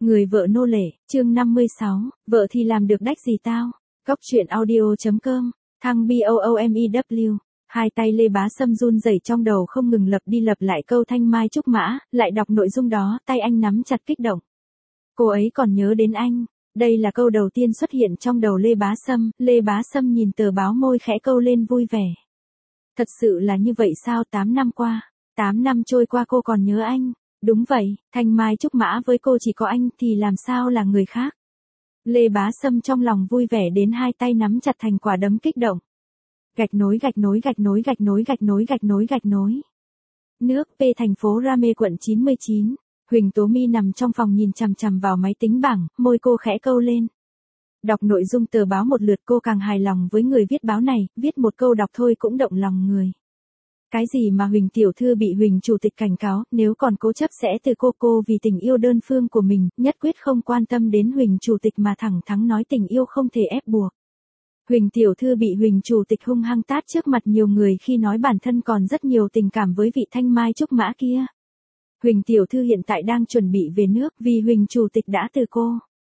Người vợ nô lệ, chương 56, vợ thì làm được đách gì tao? Góc truyện audio.com, thăng BOOMEW. Hai tay Lê Bá Sâm run rẩy trong đầu không ngừng lặp đi lặp lại câu thanh mai trúc mã, lại đọc nội dung đó, tay anh nắm chặt kích động. Cô ấy còn nhớ đến anh. Đây là câu đầu tiên xuất hiện trong đầu Lê Bá Sâm. Lê Bá Sâm nhìn tờ báo, môi khẽ câu lên vui vẻ. Thật sự là như vậy sao? 8 năm qua, 8 năm trôi qua cô còn nhớ anh. Đúng vậy, thanh mai trúc mã với cô chỉ có anh thì làm sao là người khác. Lê Bá Sâm trong lòng vui vẻ đến hai tay nắm chặt thành quả đấm kích động. Gạch nối gạch nối gạch nối gạch nối gạch nối gạch nối gạch nối. Nước P thành phố Rame quận 99. Huỳnh Tố My nằm trong phòng nhìn chằm chằm vào máy tính bảng, môi cô khẽ câu lên. Đọc nội dung tờ báo một lượt cô càng hài lòng với người viết báo này, viết một câu đọc thôi cũng động lòng người. Cái gì mà Huỳnh tiểu thư bị Huỳnh chủ tịch cảnh cáo, nếu còn cố chấp sẽ từ cô vì tình yêu đơn phương của mình, nhất quyết không quan tâm đến Huỳnh chủ tịch mà thẳng thắn nói tình yêu không thể ép buộc. Huỳnh tiểu thư bị Huỳnh chủ tịch hung hăng tát trước mặt nhiều người khi nói bản thân còn rất nhiều tình cảm với vị thanh mai trúc mã kia. Huỳnh tiểu thư hiện tại đang chuẩn bị về nước vì Huỳnh chủ tịch đã từ cô.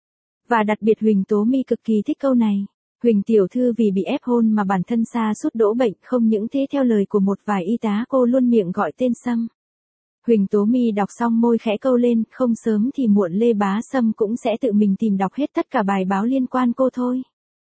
Và đặc biệt Huỳnh Tố My cực kỳ thích câu này. Huỳnh tiểu thư vì bị ép hôn mà bản thân sa sút đỗ bệnh, không những thế theo lời của một vài y tá cô luôn miệng gọi tên Sâm. Huỳnh Tố My đọc xong môi khẽ câu lên, không sớm thì muộn Lê Bá Sâm cũng sẽ tự mình tìm đọc hết tất cả bài báo liên quan cô thôi.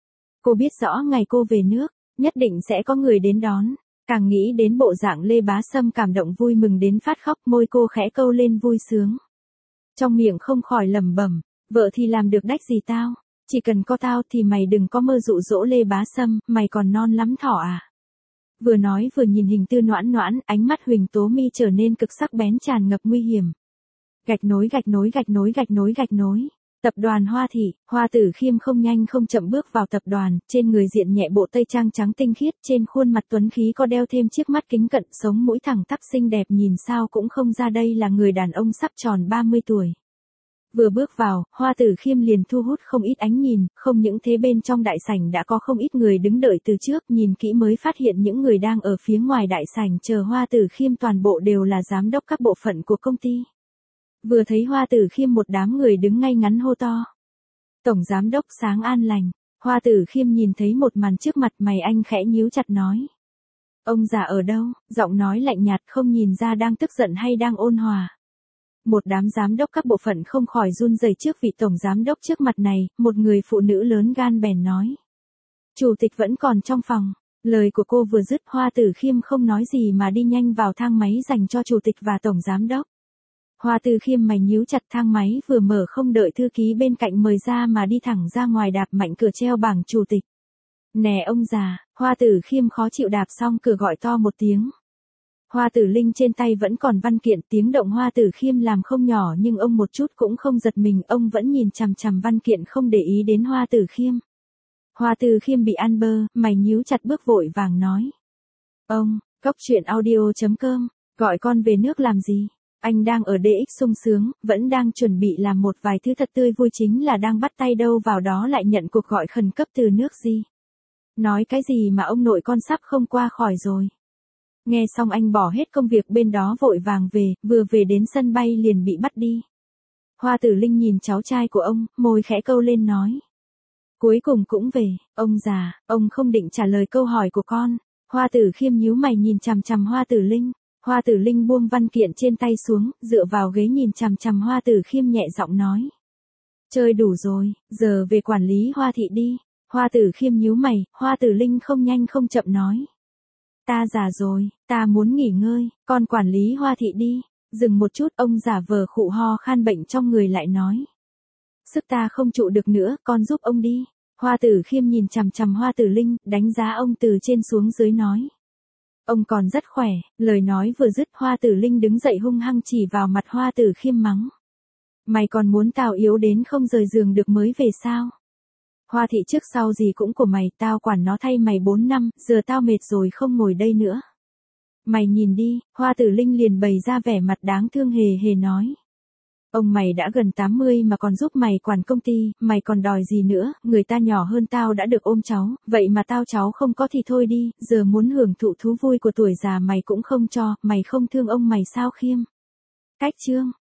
Cô biết rõ ngày cô về nước, nhất định sẽ có người đến đón. Càng nghĩ đến bộ dạng Lê Bá Sâm cảm động vui mừng đến phát khóc, môi cô khẽ câu lên vui sướng. Trong miệng không khỏi lẩm bẩm, vợ thì làm được đách gì tao? Chỉ cần có tao thì mày đừng có mơ dụ dỗ Lê Bá Sâm, mày còn non lắm thỏ à. Vừa nói vừa nhìn hình tư noãn noãn, ánh mắt Huỳnh Tố My trở nên cực sắc bén tràn ngập nguy hiểm. Gạch nối gạch nối gạch nối gạch nối gạch nối. Tập đoàn Hoa Thị, Hoa Tử Khiêm không nhanh không chậm bước vào tập đoàn, trên người diện nhẹ bộ tây trang trắng tinh khiết, trên khuôn mặt tuấn khí có đeo thêm chiếc mắt kính cận, sống mũi thẳng tắp xinh đẹp nhìn sao cũng không ra đây là người đàn ông sắp tròn 30 tuổi. Vừa bước vào, Hoa Tử Khiêm liền thu hút không ít ánh nhìn, không những thế bên trong đại sảnh đã có không ít người đứng đợi từ trước, nhìn kỹ mới phát hiện những người đang ở phía ngoài đại sảnh chờ Hoa Tử Khiêm toàn bộ đều là giám đốc các bộ phận của công ty. Vừa thấy Hoa Tử Khiêm một đám người đứng ngay ngắn hô to. Tổng giám đốc Sáng An Lành. Hoa Tử Khiêm nhìn thấy một màn trước mặt, mày anh khẽ nhíu chặt nói. Ông già ở đâu? Giọng nói lạnh nhạt không nhìn ra đang tức giận hay đang ôn hòa. Một đám giám đốc các bộ phận không khỏi run rẩy trước vị tổng giám đốc trước mặt này, một người phụ nữ lớn gan bèn nói. Chủ tịch vẫn còn trong phòng. Lời của cô vừa dứt, Hoa Tử Khiêm không nói gì mà đi nhanh vào thang máy dành cho chủ tịch và tổng giám đốc. Hoa Tử Khiêm mày nhíu chặt, thang máy vừa mở không đợi thư ký bên cạnh mời ra mà đi thẳng ra ngoài đạp mạnh cửa treo bảng chủ tịch. Nè ông già, Hoa Tử Khiêm khó chịu đạp xong cửa gọi to một tiếng. Hoa Tử Linh trên tay vẫn còn văn kiện, tiếng động Hoa Tử Khiêm làm không nhỏ nhưng ông một chút cũng không giật mình, ông vẫn nhìn chằm chằm văn kiện không để ý đến Hoa Tử Khiêm. Hoa Tử Khiêm bị ăn bơ, mày nhíu chặt bước vội vàng nói. Ông, góc truyện audio.com, gọi con về nước làm gì? Anh đang ở DX sung sướng, vẫn đang chuẩn bị làm một vài thứ thật tươi vui, chính là đang bắt tay đâu vào đó lại nhận cuộc gọi khẩn cấp từ nước gì. Nói cái gì mà ông nội con sắp không qua khỏi rồi. Nghe xong anh bỏ hết công việc bên đó vội vàng về, vừa về đến sân bay liền bị bắt đi. Hoa Tử Linh nhìn cháu trai của ông, môi khẽ câu lên nói. Cuối cùng cũng về, ông già, ông không định trả lời câu hỏi của con. Hoa Tử Khiêm nhíu mày nhìn chằm chằm Hoa Tử Linh. Hoa Tử Linh buông văn kiện trên tay xuống, dựa vào ghế nhìn chằm chằm Hoa Tử Khiêm nhẹ giọng nói. Chơi đủ rồi, giờ về quản lý Hoa Thị đi. Hoa Tử Khiêm nhíu mày, Hoa Tử Linh không nhanh không chậm nói. Ta già rồi, ta muốn nghỉ ngơi, con quản lý Hoa Thị đi. Dừng một chút, ông giả vờ khụ ho khan bệnh trong người lại nói. Sức ta không trụ được nữa, con giúp ông đi. Hoa Tử Khiêm nhìn chằm chằm Hoa Tử Linh, đánh giá ông từ trên xuống dưới nói. Ông còn rất khỏe. Lời nói vừa dứt, Hoa Tử Linh đứng dậy hung hăng chỉ vào mặt Hoa Tử Khiêm mắng. Mày còn muốn tao yếu đến không rời giường được mới về sao? Hoa Thị trước sau gì cũng của mày, tao quản nó thay mày 4 năm, giờ tao mệt rồi không ngồi đây nữa. Mày nhìn đi, Hoa Tử Linh liền bày ra vẻ mặt đáng thương hề hề nói. Ông mày đã gần 80 mà còn giúp mày quản công ty, mày còn đòi gì nữa, người ta nhỏ hơn tao đã được ôm cháu, vậy mà tao cháu không có thì thôi đi, giờ muốn hưởng thụ thú vui của tuổi già mày cũng không cho, mày không thương ông mày sao Khiêm? Cách chương.